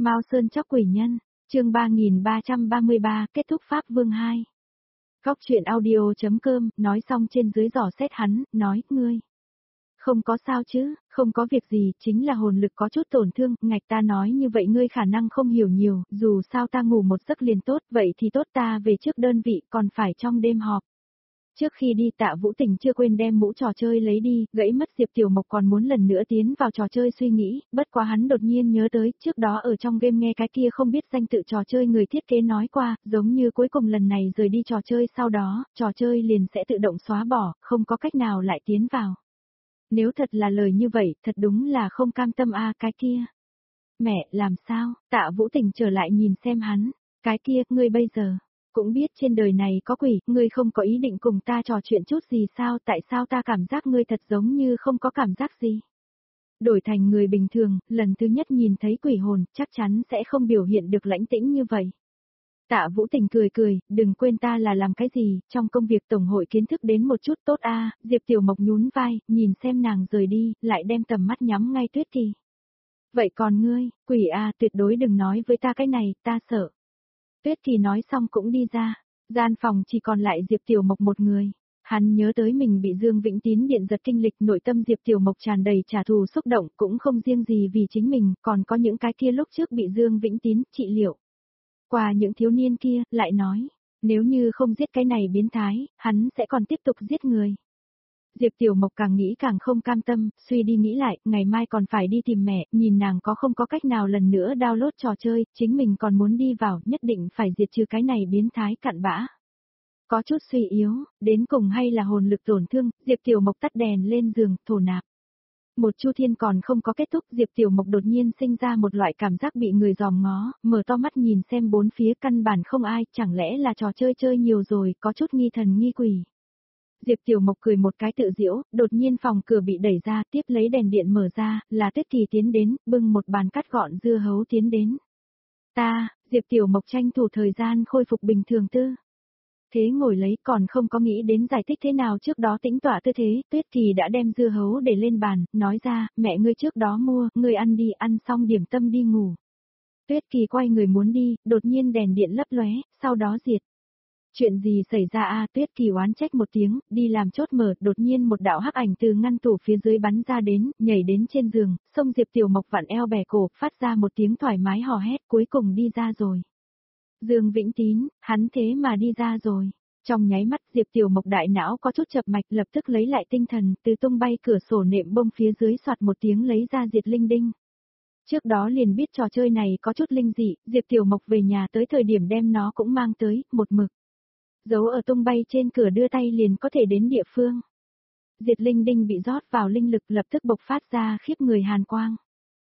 Mao Sơn chóc quỷ nhân, chương 3333, kết thúc Pháp Vương 2. Góc chuyện audio.com, nói xong trên dưới dò xét hắn, nói, ngươi. Không có sao chứ, không có việc gì, chính là hồn lực có chút tổn thương, ngạch ta nói như vậy ngươi khả năng không hiểu nhiều, dù sao ta ngủ một giấc liền tốt, vậy thì tốt ta về trước đơn vị, còn phải trong đêm họp. Trước khi đi Tạ Vũ Tình chưa quên đem mũ trò chơi lấy đi, gãy mất Diệp Tiểu Mộc còn muốn lần nữa tiến vào trò chơi suy nghĩ, bất quá hắn đột nhiên nhớ tới, trước đó ở trong game nghe cái kia không biết danh tự trò chơi người thiết kế nói qua, giống như cuối cùng lần này rời đi trò chơi sau đó, trò chơi liền sẽ tự động xóa bỏ, không có cách nào lại tiến vào. Nếu thật là lời như vậy, thật đúng là không cam tâm cái kia. Mẹ, làm sao? Tạ Vũ Tình trở lại nhìn xem hắn, cái kia, ngươi bây giờ. Cũng biết trên đời này có quỷ, ngươi không có ý định cùng ta trò chuyện chút gì sao, tại sao ta cảm giác ngươi thật giống như không có cảm giác gì. Đổi thành người bình thường, lần thứ nhất nhìn thấy quỷ hồn, chắc chắn sẽ không biểu hiện được lãnh tĩnh như vậy. Tạ Vũ Tình cười cười, đừng quên ta là làm cái gì, trong công việc tổng hội kiến thức đến một chút tốt Diệp Tiểu Mộc nhún vai, nhìn xem nàng rời đi, lại đem tầm mắt nhắm ngay Tuyết Kỳ. Vậy còn ngươi, quỷ tuyệt đối đừng nói với ta cái này, ta sợ. Tuyết Kỳ nói xong cũng đi ra, gian phòng chỉ còn lại Diệp Tiểu Mộc một người. Hắn nhớ tới mình bị Dương Vĩnh Tín điện giật kinh lịch, nội tâm Diệp Tiểu Mộc tràn đầy trả thù xúc động, cũng không riêng gì vì chính mình, còn có những cái kia lúc trước bị Dương Vĩnh Tín trị liệu. Qua những thiếu niên kia, lại nói, nếu như không giết cái này biến thái, hắn sẽ còn tiếp tục giết người. Diệp Tiểu Mộc càng nghĩ càng không cam tâm, suy đi nghĩ lại, ngày mai còn phải đi tìm mẹ, nhìn nàng có không có cách nào lần nữa download trò chơi, chính mình còn muốn đi vào, nhất định phải diệt trừ cái này biến thái cặn bã. Có chút suy yếu, đến cùng hay là hồn lực tổn thương, Diệp Tiểu Mộc tắt đèn lên giường, thổ nạp. Một chu thiên còn không có kết thúc, Diệp Tiểu Mộc đột nhiên sinh ra một loại cảm giác bị người dòm ngó, mở to mắt nhìn xem bốn phía căn bản không ai, chẳng lẽ là trò chơi chơi nhiều rồi, có chút nghi thần nghi quỷ. Diệp Tiểu Mộc cười một cái tự giễu, đột nhiên phòng cửa bị đẩy ra, tiếp lấy đèn điện mở ra, là Tuyết Kỳ tiến đến, bưng một bàn cắt gọn dưa hấu tiến đến. Diệp Tiểu Mộc tranh thủ thời gian khôi phục bình thường thế ngồi lấy còn không có nghĩ đến giải thích thế nào trước đó tĩnh tọa tư thế, Tuyết Kỳ đã đem dưa hấu để lên bàn, nói ra, mẹ ngươi trước đó mua, ngươi ăn đi, ăn xong điểm tâm đi ngủ. Tuyết Kỳ quay người muốn đi, đột nhiên đèn điện lấp lóe, sau đó diệt. Chuyện gì xảy ra Tuyết Kỳ oán trách một tiếng, đi làm chốt mở, đột nhiên một đạo hắc ảnh từ ngăn tủ phía dưới bắn ra đến, nhảy đến trên giường, xông Diệp Tiểu Mộc vặn eo bẻ cổ, phát ra một tiếng thoải mái hò hét, cuối cùng đi ra rồi. Dương Vĩnh Tín, hắn thế mà đi ra rồi. Trong nháy mắt Diệp Tiểu Mộc đại não có chút chập mạch, lập tức lấy lại tinh thần, từ tung bay cửa sổ nệm bông phía dưới soạt một tiếng lấy ra diệt linh đinh. Trước đó liền biết trò chơi này có chút linh dị, Diệp Tiểu Mộc về nhà tới thời điểm đem nó cũng mang tới, một mực. Giấu ở tung bay trên cửa đưa tay liền có thể đến địa phương. Diệt linh đinh bị rót vào linh lực lập tức bộc phát ra khiếp người hàn quang.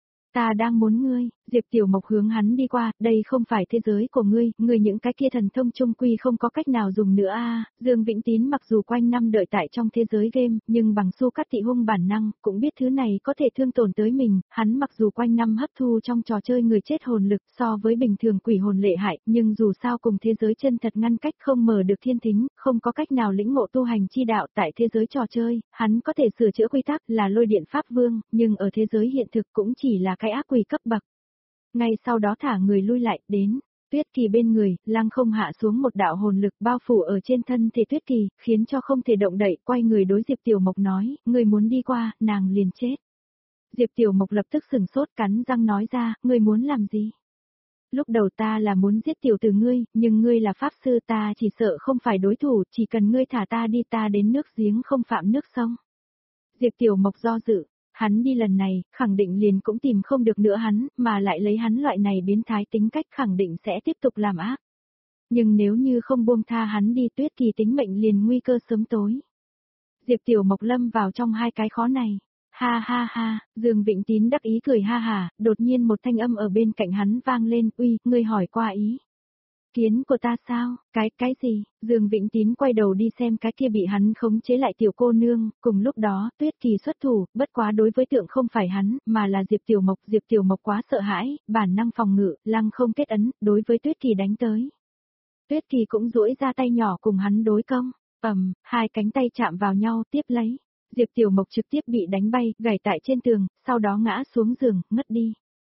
Ta đang muốn ngươi, Diệp Tiểu Mộc hướng hắn đi qua, đây không phải thế giới của ngươi những cái kia thần thông trung quy không có cách nào dùng nữa Dương Vĩnh Tín mặc dù quanh năm đợi tại trong thế giới game, nhưng bằng su cắt thị hung bản năng, cũng biết thứ này có thể thương tổn tới mình, hắn mặc dù quanh năm hấp thu trong trò chơi người chết hồn lực so với bình thường quỷ hồn lệ hại, nhưng dù sao cùng thế giới chân thật ngăn cách không mở được thiên thính, không có cách nào lĩnh ngộ tu hành chi đạo tại thế giới trò chơi, hắn có thể sửa chữa quy tắc là lôi điện pháp vương, nhưng ở thế giới hiện thực cũng chỉ là cái ác quỷ cấp bậc. Ngay sau đó thả người lui lại, đến, Tuyết Kỳ bên người, lăng không hạ xuống một đạo hồn lực bao phủ ở trên thân thể Tuyết Kỳ, khiến cho không thể động đậy, quay người đối Diệp Tiểu Mộc nói, người muốn đi qua, nàng liền chết. Diệp Tiểu Mộc lập tức sừng sốt cắn răng nói ra, ngươi muốn làm gì? Lúc đầu ta là muốn giết tiểu tử ngươi, nhưng ngươi là pháp sư ta chỉ sợ không phải đối thủ, chỉ cần ngươi thả ta đi ta đến nước giếng không phạm nước sông. Diệp Tiểu Mộc do dự. Hắn đi lần này, khẳng định liền cũng tìm không được nữa hắn, mà lại lấy hắn loại này biến thái tính cách khẳng định sẽ tiếp tục làm ác. Nhưng nếu như không buông tha hắn đi Tuyết Kỳ tính mệnh liền nguy cơ sớm tối. Diệp Tiểu Mộc lâm vào trong hai cái khó này. Ha, Dương Vĩnh Tín đắc ý cười ha hả, đột nhiên một thanh âm ở bên cạnh hắn vang lên, uy, ngươi hỏi qua ý. Kiến của ta sao, cái gì, Dương Vĩnh Tín quay đầu đi xem cái kia bị hắn khống chế lại tiểu cô nương, cùng lúc đó, Tuyết Kỳ xuất thủ, bất quá đối với tượng không phải hắn, mà là Diệp Tiểu Mộc quá sợ hãi, bản năng phòng ngự, lăng không kết ấn, đối với Tuyết Kỳ đánh tới. Tuyết Kỳ cũng duỗi ra tay nhỏ cùng hắn đối công, hai cánh tay chạm vào nhau, tiếp lấy. Diệp Tiểu Mộc trực tiếp bị đánh bay, gãy tại trên tường, sau đó ngã xuống giường, ngất đi.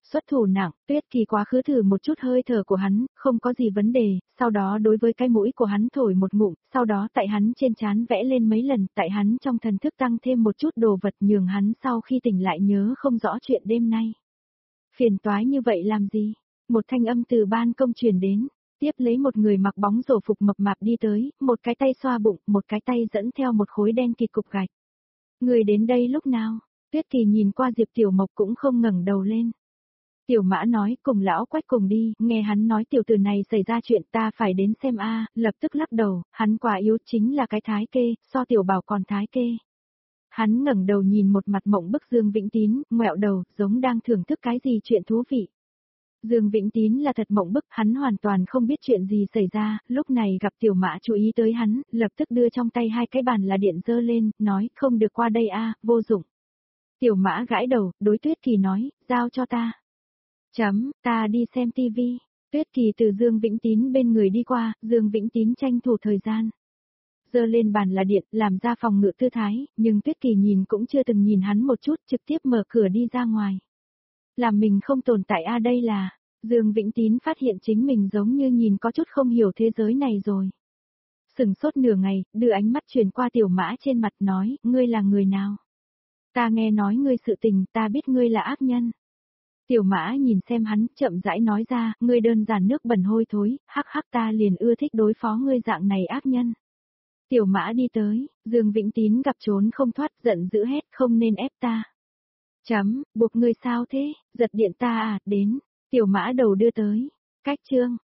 Xuất thủ nặng, Tuyết Kỳ quá khứ thử một chút hơi thở của hắn, không có gì vấn đề, sau đó đối với cái mũi của hắn thổi một ngụm, sau đó tại hắn trên trán vẽ lên mấy lần, tại hắn trong thần thức tăng thêm một chút đồ vật nhường hắn sau khi tỉnh lại nhớ không rõ chuyện đêm nay. Phiền toái như vậy làm gì? Một thanh âm từ ban công truyền đến, tiếp lấy một người mặc bóng rổ phục mập mạp đi tới, một cái tay xoa bụng, một cái tay dẫn theo một khối đen kịt cục gạch. Người đến đây lúc nào? Tuyết Kỳ nhìn qua Diệp Tiểu Mộc cũng không ngẩng đầu lên. Tiểu Mã nói cùng lão Quách cùng đi, nghe hắn nói tiểu tử này xảy ra chuyện ta phải đến xem a, lập tức lắc đầu, hắn quá yếu chính là cái thái kê, so Tiểu Bảo còn thái kê. Hắn ngẩng đầu nhìn một mặt mộng bức Dương Vĩnh Tín, ngoẹo đầu, giống đang thưởng thức cái gì chuyện thú vị. Dương Vĩnh Tín là thật mộng bức, hắn hoàn toàn không biết chuyện gì xảy ra, lúc này gặp Tiểu Mã chú ý tới hắn, lập tức đưa trong tay hai cái bàn là điện dơ lên, nói không được qua đây a, vô dụng. Tiểu Mã gãi đầu, đối Tuyết Kỳ nói, giao cho ta. Ta đi xem tivi. Tuyết Kỳ từ Dương Vĩnh Tín bên người đi qua, Dương Vĩnh Tín tranh thủ thời gian. Giơ lên bàn là điện, làm ra phòng ngự tư thái, nhưng Tuyết Kỳ nhìn cũng chưa từng nhìn hắn một chút, trực tiếp mở cửa đi ra ngoài. Làm mình không tồn tại đây là, Dương Vĩnh Tín phát hiện chính mình giống như nhìn có chút không hiểu thế giới này rồi. Sừng sốt nửa ngày, đưa ánh mắt truyền qua Tiểu Mã trên mặt nói, ngươi là người nào? Ta nghe nói ngươi sự tình, ta biết ngươi là ác nhân. Tiểu Mã nhìn xem hắn, chậm rãi nói ra, ngươi đơn giản nước bẩn hôi thối, hắc hắc ta liền ưa thích đối phó ngươi dạng này ác nhân. Tiểu Mã đi tới, Dương Vĩnh Tín gặp trốn không thoát, giận dữ hét, không nên ép ta. Buộc ngươi sao thế, giật điện ta à, đến. Tiểu Mã đầu đưa tới. Cách chương.